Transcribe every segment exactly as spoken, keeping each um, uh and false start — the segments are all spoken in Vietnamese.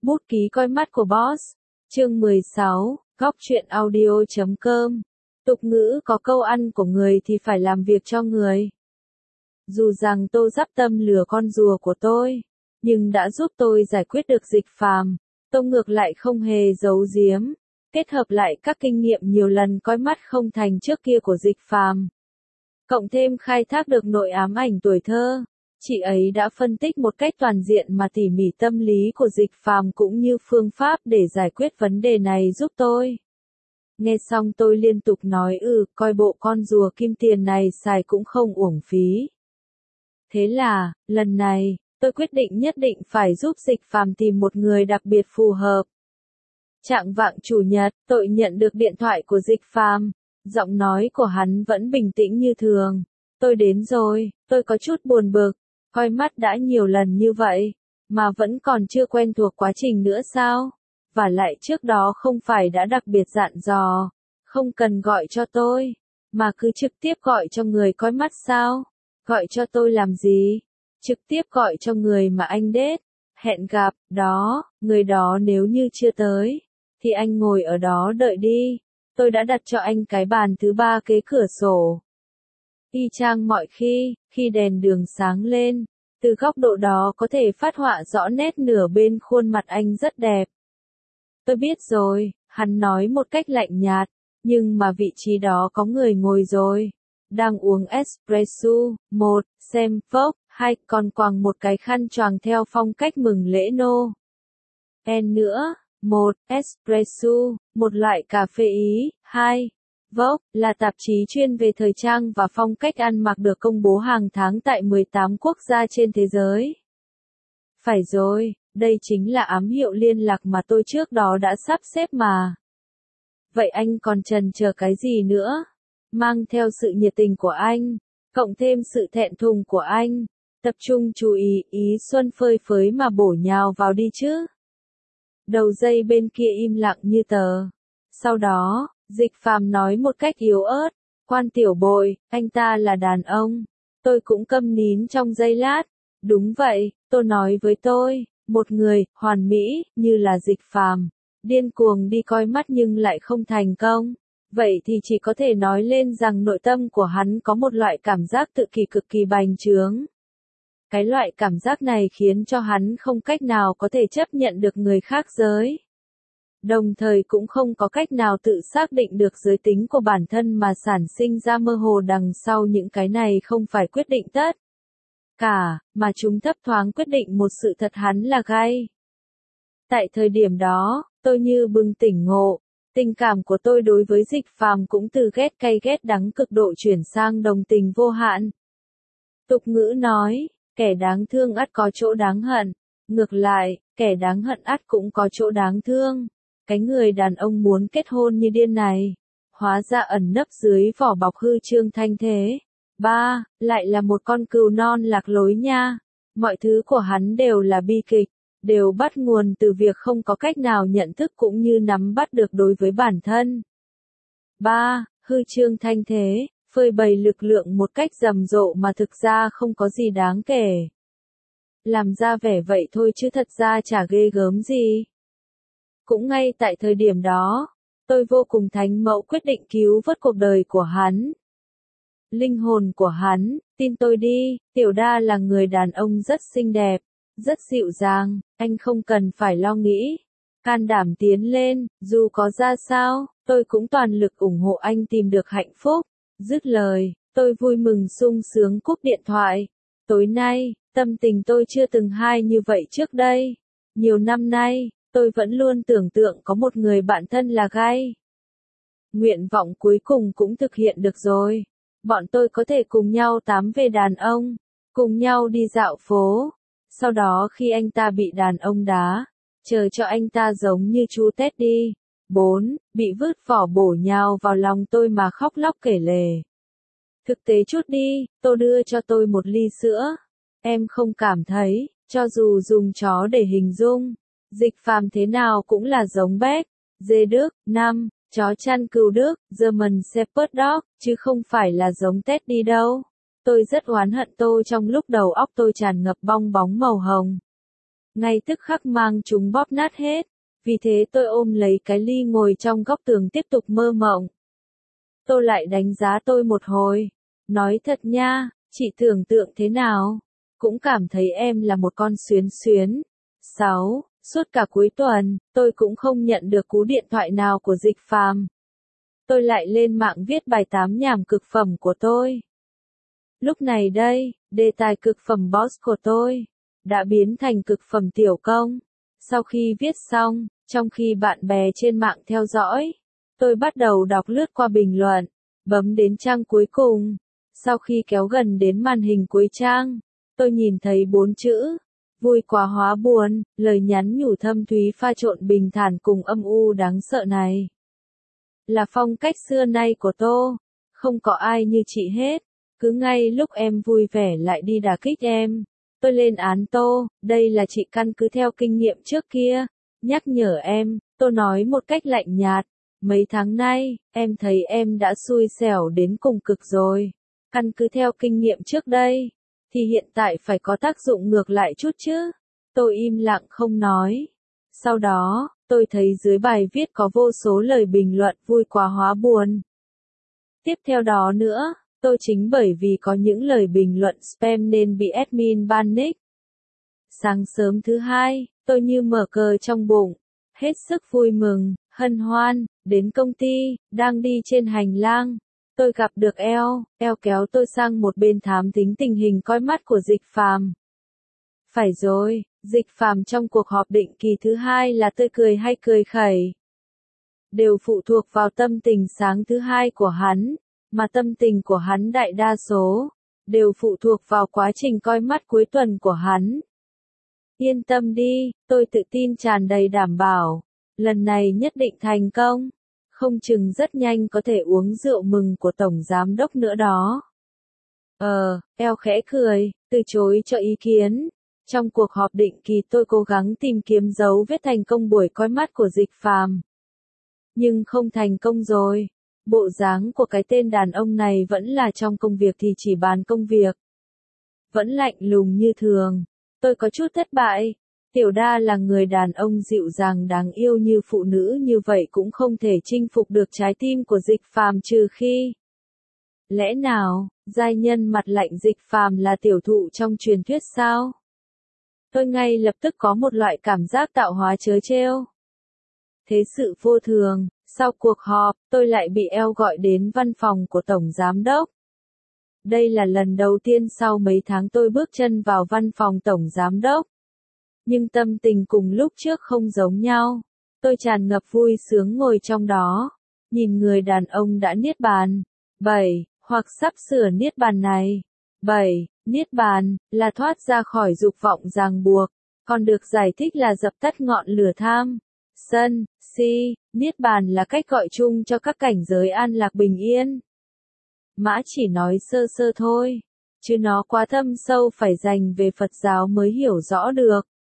Bút ký coi mắt của boss. Chương mười sáu, góc truyện audio chấm com. Tục ngữ có câu ăn của người thì phải làm việc cho người. Dù rằng Tô Giáp Tâm lừa con rùa của tôi, nhưng đã giúp tôi giải quyết được Dịch Phàm. Tôi ngược lại không hề giấu giếm, kết hợp lại các kinh nghiệm nhiều lần coi mắt không thành trước kia của Dịch Phàm. Cộng thêm khai thác được nội ám ảnh tuổi thơ, chị ấy đã phân tích một cách toàn diện mà tỉ mỉ tâm lý của Dịch Phàm cũng như phương pháp để giải quyết vấn đề này giúp tôi. Nghe xong tôi liên tục nói ừ, coi bộ con rùa kim tiền này xài cũng không uổng phí. Thế là, lần này, tôi quyết định nhất định phải giúp Dịch Phàm tìm một người đặc biệt phù hợp. Trạng vạng chủ nhật, tôi nhận được điện thoại của Dịch Phàm. Giọng nói của hắn vẫn bình tĩnh như thường. Tôi đến rồi, tôi có chút buồn bực, coi mắt đã nhiều lần như vậy, mà vẫn còn chưa quen thuộc quá trình nữa sao? Và lại trước đó không phải đã đặc biệt dặn dò, không cần gọi cho tôi, mà cứ trực tiếp gọi cho người coi mắt sao? Gọi cho tôi làm gì? Trực tiếp gọi cho người mà anh đết, hẹn gặp, đó, người đó nếu như chưa tới, thì anh ngồi ở đó đợi đi. Tôi đã đặt cho anh cái bàn thứ ba kế cửa sổ. Y chang mọi khi, khi đèn đường sáng lên, từ góc độ đó có thể phát họa rõ nét nửa bên khuôn mặt anh rất đẹp. Tôi biết rồi, hắn nói một cách lạnh nhạt, nhưng mà vị trí đó có người ngồi rồi. Đang uống espresso, một, xem Vogue, hai, còn quàng một cái khăn choàng theo phong cách mừng lễ nô. En nữa. một. Espresso, một loại cà phê Ý. hai. Vogue, là tạp chí chuyên về thời trang và phong cách ăn mặc được công bố hàng tháng tại mười tám quốc gia trên thế giới. Phải rồi, đây chính là ám hiệu liên lạc mà tôi trước đó đã sắp xếp mà. Vậy anh còn chần chờ cái gì nữa? Mang theo sự nhiệt tình của anh, cộng thêm sự thẹn thùng của anh, tập trung chú ý, ý xuân phơi phới mà bổ nhào vào đi chứ. Đầu dây bên kia im lặng như tờ. Sau đó, Dịch Phàm nói một cách yếu ớt, Quan tiểu bội, anh ta là đàn ông. Tôi cũng câm nín trong giây lát. Đúng vậy, tôi nói với tôi, một người, hoàn mỹ, như là Dịch Phàm, điên cuồng đi coi mắt nhưng lại không thành công. Vậy thì chỉ có thể nói lên rằng nội tâm của hắn có một loại cảm giác tự kỷ cực kỳ bành trướng. Cái loại cảm giác này khiến cho hắn không cách nào có thể chấp nhận được người khác giới. Đồng thời cũng không có cách nào tự xác định được giới tính của bản thân mà sản sinh ra mơ hồ đằng sau những cái này không phải quyết định tất cả, mà chúng thấp thoáng quyết định một sự thật hắn là gay. Tại thời điểm đó, tôi như bừng tỉnh ngộ, tình cảm của tôi đối với Dịch Phàm cũng từ ghét cay ghét đắng cực độ chuyển sang đồng tình vô hạn. Tục ngữ nói, kẻ đáng thương ắt có chỗ đáng hận, ngược lại, kẻ đáng hận ắt cũng có chỗ đáng thương. Cái người đàn ông muốn kết hôn như điên này, hóa ra ẩn nấp dưới vỏ bọc hư trương thanh thế. Ba, lại là một con cừu non lạc lối nha. Mọi thứ của hắn đều là bi kịch, đều bắt nguồn từ việc không có cách nào nhận thức cũng như nắm bắt được đối với bản thân. Ba, hư trương thanh thế, phơi bày lực lượng một cách rầm rộ mà thực ra không có gì đáng kể. Làm ra vẻ vậy thôi chứ thật ra chả ghê gớm gì. Cũng ngay tại thời điểm đó, tôi vô cùng thánh mẫu quyết định cứu vớt cuộc đời của hắn. Linh hồn của hắn, tin tôi đi, Tiểu Đa là người đàn ông rất xinh đẹp, rất dịu dàng, anh không cần phải lo nghĩ. Can đảm tiến lên, dù có ra sao, tôi cũng toàn lực ủng hộ anh tìm được hạnh phúc. Dứt lời, tôi vui mừng sung sướng cúp điện thoại. Tối nay, tâm tình tôi chưa từng hay như vậy trước đây. Nhiều năm nay, tôi vẫn luôn tưởng tượng có một người bạn thân là gay. Nguyện vọng cuối cùng cũng thực hiện được rồi. Bọn tôi có thể cùng nhau tám về đàn ông, cùng nhau đi dạo phố. Sau đó khi anh ta bị đàn ông đá, chờ cho anh ta giống như chú Teddy. Bốn, bị vứt vỏ bổ nhào vào lòng tôi mà khóc lóc kể lể. Thực tế chút đi, tôi đưa cho tôi một ly sữa. Em không cảm thấy, cho dù dùng chó để hình dung, Dịch Phàm thế nào cũng là giống Beck, dê Đức, năm, chó chăn cừu Đức, German Shepherd Dog, chứ không phải là giống Teddy đâu. Tôi rất oán hận tôi trong lúc đầu óc tôi tràn ngập bong bóng màu hồng. ngay tức khắc mang chúng bóp nát hết. Vì thế tôi ôm lấy cái ly ngồi trong góc tường tiếp tục mơ mộng. Tô lại đánh giá tôi một hồi. Nói thật nha, chị tưởng tượng thế nào? Cũng cảm thấy em là một con xuyến xuyến. sáu. Suốt cả cuối tuần, tôi cũng không nhận được cú điện thoại nào của Dịch Phàm. Tôi lại lên mạng viết bài tám nhảm cực phẩm của tôi. Lúc này đây, đề tài cực phẩm boss của tôi đã biến thành cực phẩm tiểu công. Sau khi viết xong, trong khi bạn bè trên mạng theo dõi, tôi bắt đầu đọc lướt qua bình luận, bấm đến trang cuối cùng. Sau khi kéo gần đến màn hình cuối trang, tôi nhìn thấy bốn chữ, vui quá hóa buồn, lời nhắn nhủ thâm thúy pha trộn bình thản cùng âm u đáng sợ này. Là phong cách xưa nay của Tô, không có ai như chị hết, cứ ngay lúc em vui vẻ lại đi đả kích em. Tôi lên án Tô, đây là chị căn cứ theo kinh nghiệm trước kia, nhắc nhở em, Tô nói một cách lạnh nhạt, mấy tháng nay, em thấy em đã xui xẻo đến cùng cực rồi, căn cứ theo kinh nghiệm trước đây, thì hiện tại phải có tác dụng ngược lại chút chứ. Tôi im lặng không nói. Sau đó, tôi thấy dưới bài viết có vô số lời bình luận vui quá hóa buồn. Tiếp theo đó nữa, tôi chính bởi vì có những lời bình luận spam nên bị admin ban nick. Sáng sớm thứ hai, tôi như mở cờ trong bụng, hết sức vui mừng, hân hoan, đến công ty, đang đi trên hành lang. Tôi gặp được eo, eo kéo tôi sang một bên thám thính tình hình coi mắt của Dịch Phàm. Phải rồi, Dịch Phàm trong cuộc họp định kỳ thứ hai là tươi cười hay cười khẩy. Đều phụ thuộc vào tâm tình sáng thứ hai của hắn, mà tâm tình của hắn đại đa số, đều phụ thuộc vào quá trình coi mắt cuối tuần của hắn. Yên tâm đi, tôi tự tin tràn đầy đảm bảo, lần này nhất định thành công. Không chừng rất nhanh có thể uống rượu mừng của Tổng Giám Đốc nữa đó. Ờ, eo khẽ cười, từ chối cho ý kiến. Trong cuộc họp định kỳ tôi cố gắng tìm kiếm dấu vết thành công buổi coi mắt của Dịch Phàm. Nhưng không thành công rồi. Bộ dáng của cái tên đàn ông này vẫn là trong công việc thì chỉ bàn công việc. Vẫn lạnh lùng như thường. Tôi có chút thất bại. Tiểu Đa là người đàn ông dịu dàng đáng yêu như phụ nữ như vậy cũng không thể chinh phục được trái tim của Dịch Phàm trừ khi. Lẽ nào, giai nhân mặt lạnh Dịch Phàm là tiểu thụ trong truyền thuyết sao? Tôi ngay lập tức có một loại cảm giác tạo hóa trớ trêu. Thế sự vô thường, sau cuộc họp, tôi lại bị eo gọi đến văn phòng của Tổng Giám Đốc. Đây là lần đầu tiên sau mấy tháng tôi bước chân vào văn phòng Tổng Giám Đốc. Nhưng tâm tình cùng lúc trước không giống nhau. Tôi tràn ngập vui sướng ngồi trong đó, nhìn người đàn ông đã niết bàn. bảy. Hoặc sắp sửa niết bàn này. bảy. Niết bàn, là thoát ra khỏi dục vọng ràng buộc, còn được giải thích là dập tắt ngọn lửa tham, sân, si. Niết bàn là cách gọi chung cho các cảnh giới an lạc bình yên. Mã chỉ nói sơ sơ thôi, chứ nó quá thâm sâu phải dành về Phật giáo mới hiểu rõ được.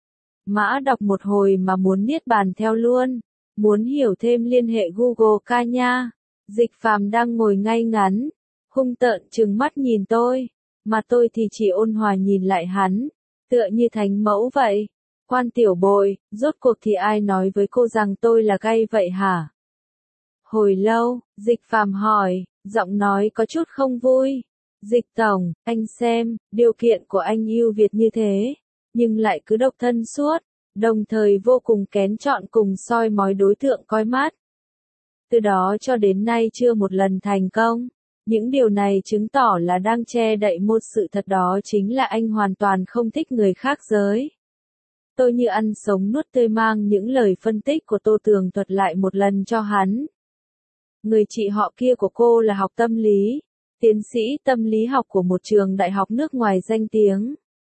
Mã đọc một hồi mà muốn niết bàn theo luôn, muốn hiểu thêm liên hệ Google ca nha. Dịch Phàm đang ngồi ngay ngắn, hung tợn trừng mắt nhìn tôi, mà tôi thì chỉ ôn hòa nhìn lại hắn, tựa như thánh mẫu vậy. Quan tiểu bội, rốt cuộc thì ai nói với cô rằng tôi là gay vậy hả? Hồi lâu, Dịch Phàm hỏi, giọng nói có chút không vui. Dịch tổng, anh xem, điều kiện của anh ưu việt như thế, nhưng lại cứ độc thân suốt, đồng thời vô cùng kén chọn cùng soi mói đối tượng coi mắt. Từ đó cho đến nay chưa một lần thành công. Những điều này chứng tỏ là đang che đậy một sự thật, đó chính là anh hoàn toàn không thích người khác giới. Tôi như ăn sống nuốt tươi mang những lời phân tích của Tô tường thuật lại một lần cho hắn. Người chị họ kia của cô là học tâm lý, tiến sĩ tâm lý học của một trường đại học nước ngoài danh tiếng.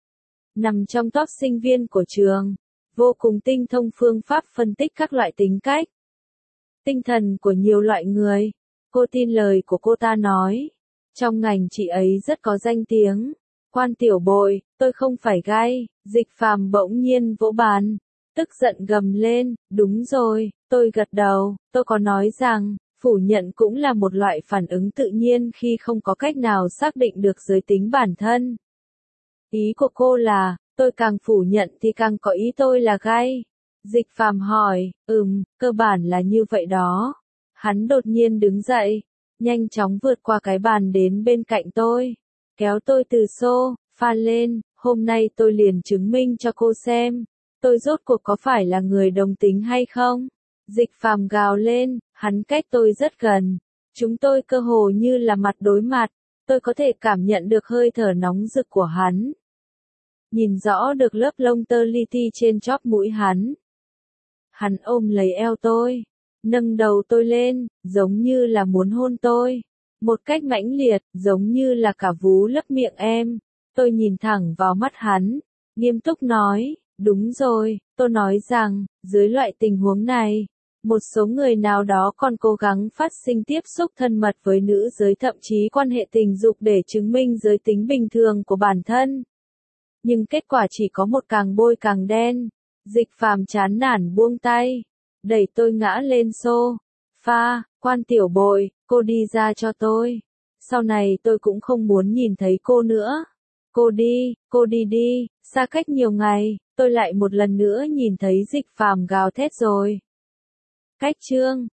Nằm trong top sinh viên của trường, vô cùng tinh thông phương pháp phân tích các loại tính cách, tinh thần của nhiều loại người. Cô tin lời của cô ta nói, trong ngành chị ấy rất có danh tiếng. Quan tiểu bội, tôi không phải gay. Dịch Phàm bỗng nhiên vỗ bàn, tức giận gầm lên, đúng rồi. Tôi gật đầu, tôi có nói rằng, phủ nhận cũng là một loại phản ứng tự nhiên khi không có cách nào xác định được giới tính bản thân. Ý của cô là, Tôi càng phủ nhận thì càng có ý tôi là gay. Dịch Phàm hỏi, ừm, cơ bản là như vậy đó. Hắn đột nhiên đứng dậy, nhanh chóng vượt qua cái bàn đến bên cạnh tôi, kéo tôi từ sofa lên, hôm nay tôi liền chứng minh cho cô xem, tôi rốt cuộc có phải là người đồng tính hay không? Dịch Phàm gào lên, hắn cách tôi rất gần, chúng tôi cơ hồ như là mặt đối mặt, tôi có thể cảm nhận được hơi thở nóng rực của hắn. Nhìn rõ được lớp lông tơ li ti trên chóp mũi hắn. Hắn ôm lấy eo tôi, nâng đầu tôi lên, giống như là muốn hôn tôi. Một cách mãnh liệt, giống như là cả vú lấp miệng em. Tôi nhìn thẳng vào mắt hắn, nghiêm túc nói, đúng rồi, tôi nói rằng, dưới loại tình huống này, một số người nào đó còn cố gắng phát sinh tiếp xúc thân mật với nữ giới, thậm chí quan hệ tình dục để chứng minh giới tính bình thường của bản thân. Nhưng kết quả chỉ có một, càng bôi càng đen. Dịch Phàm chán nản buông tay, đẩy tôi ngã lên sofa, Quan tiểu bội, cô đi ra cho tôi. Sau này tôi cũng không muốn nhìn thấy cô nữa. Cô đi, cô đi đi, xa cách nhiều ngày, tôi lại một lần nữa nhìn thấy Dịch Phàm gào thét rồi. Cách chương